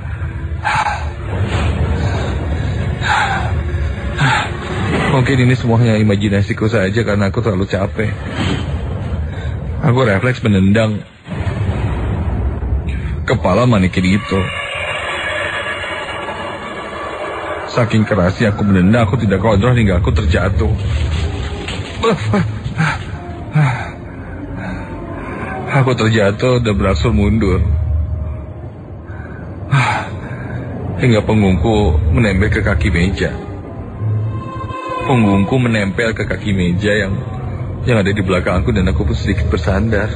Mungkin ini semuanya imajinasiku saja karena aku terlalu capek. Aku refleks menendang kepala manekin itu. Saking kerasnya aku menendang, aku tidak kontrol hingga aku terjatuh. Aku terjatuh dan berangsur mundur. Hingga punggungku menempel ke kaki meja. Punggungku menempel ke kaki meja yang ada di belakangku dan aku pun sedikit bersandar.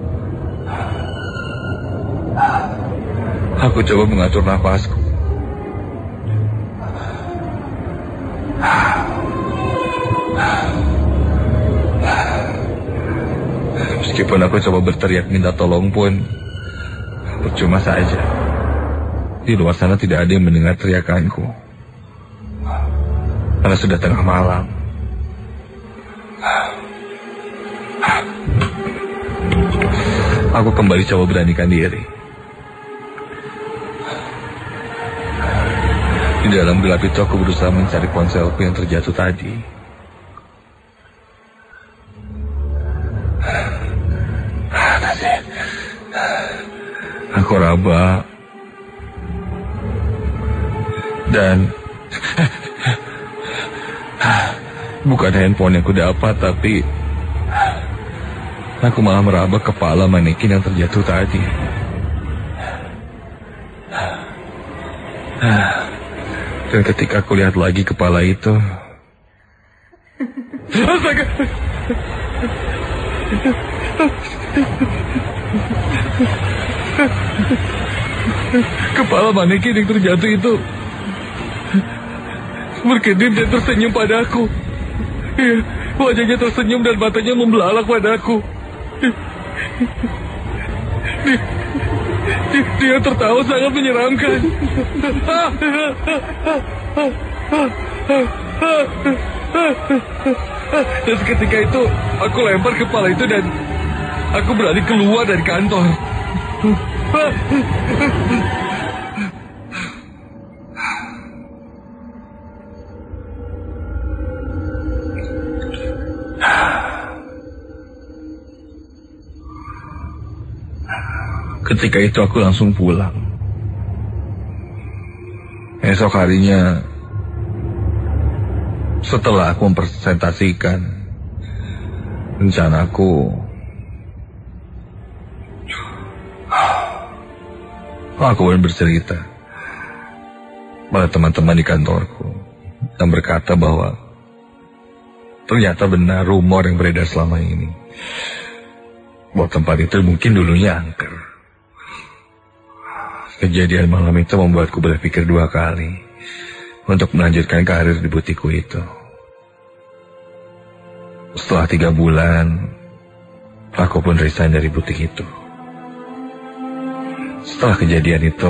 Aku coba mengatur nafasku. Meskipun aku coba berteriak minta tolong pun percuma saja. Di luar sana tidak ada yang mendengar teriakanku. Karena sudah tengah malam. Aku kembali coba beranikan diri. Di dalam gelap itu aku berusaha mencari ponselku yang terjatuh tadi. Aku raba dan bukan handphone yang aku dapat, tapi aku malah meraba kepala manekin yang terjatuh tadi. Dan ketika aku lihat lagi kepala itu, astaga! Kepala manekin yang terjatuh itu berkedip dan tersenyum padaku. Iya, wajahnya tersenyum dan matanya membelalak padaku. Dia tertawa sangat menyeramkan. Dan seketika itu aku lempar kepala itu dan aku berlari keluar dari kantor. Ketika itu aku langsung pulang. Esok harinya, setelah aku mempresentasikan rencanaku, aku pun bercerita pada teman-teman di kantorku dan berkata bahwa ternyata benar rumor yang beredar selama ini, bahwa tempat itu mungkin dulunya angker. Kejadian malam itu membuatku berpikir dua kali untuk melanjutkan karir di butikku itu. Setelah 3 bulan, aku pun resign dari butik itu. Setelah kejadian itu,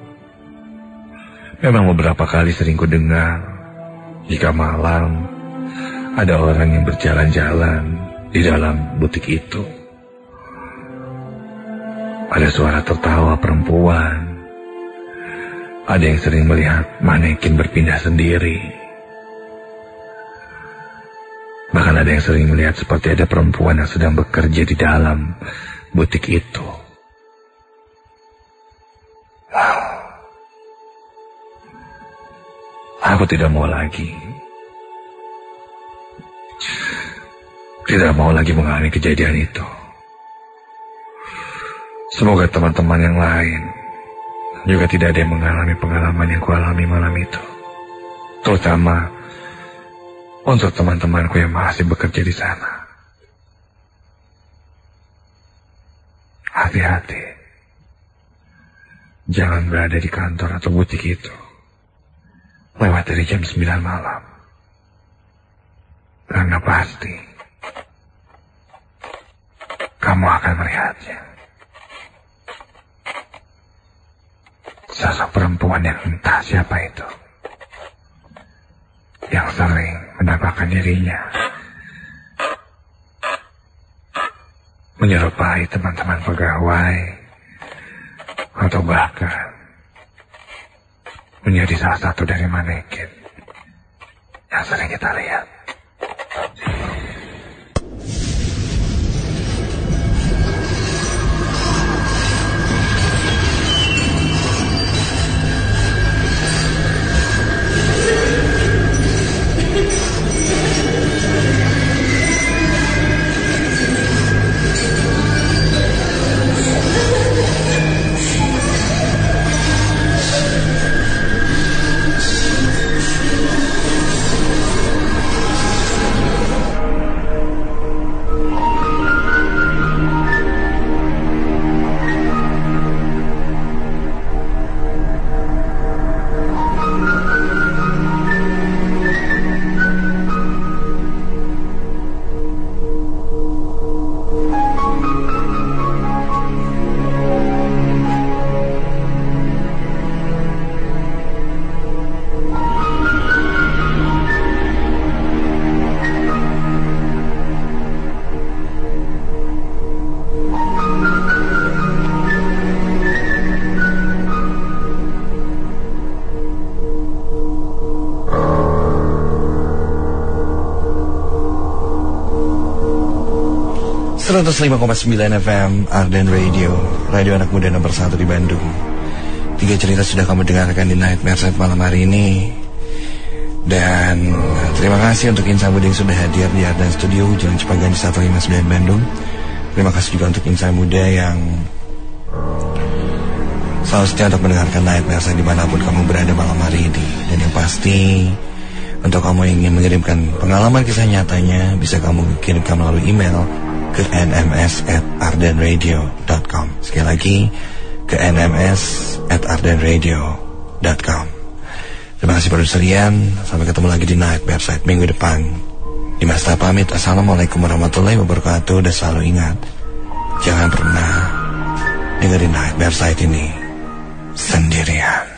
memang beberapa kali sering ku dengar jika malam ada orang yang berjalan-jalan di dalam butik itu. Ada suara tertawa perempuan. Ada yang sering melihat manekin berpindah sendiri. Bahkan ada yang sering melihat seperti ada perempuan yang sedang bekerja di dalam butik itu. Aku tidak mau lagi mengalami kejadian itu. Semoga teman-teman yang lain juga tidak ada yang mengalami pengalaman yang kualami malam itu. Terutama untuk teman-temanku yang masih bekerja di sana. Hati-hati. Jangan berada di kantor atau butik itu lewat dari jam 9 malam. Karena pasti kamu akan melihatnya. Sosok perempuan yang entah siapa itu, yang sering menampakkan dirinya menyerupai teman-teman pegawai, atau bahkan menjadi salah satu dari manekin yang sering kita lihat. .5,9 FM Arden Radio, radio anak muda nomor 1 di Bandung. 3 cerita sudah kamu dengarkan di Nightmare Set malam hari ini. Dan terima kasih untuk Insan Muda yang sudah hadir di Arden Studio Jalan Cipaganti 159 Bandung. Terima kasih juga untuk Insan Muda yang selalu setia untuk mendengarkan Nightmare Set dimanapun kamu berada malam hari ini. Dan yang pasti, untuk kamu yang ingin mengirimkan pengalaman kisah nyatanya, bisa kamu kirimkan melalui email ke nms@ardenradio.com. Sekali lagi, ke nms@ardenradio.com. Terima kasih produser Rian. Sampai ketemu lagi di Nightmare Site minggu depan. Dimas pamit. Assalamualaikum warahmatullahi wabarakatuh. Dan selalu ingat, jangan pernah dengerin Nightmare Site ini sendirian.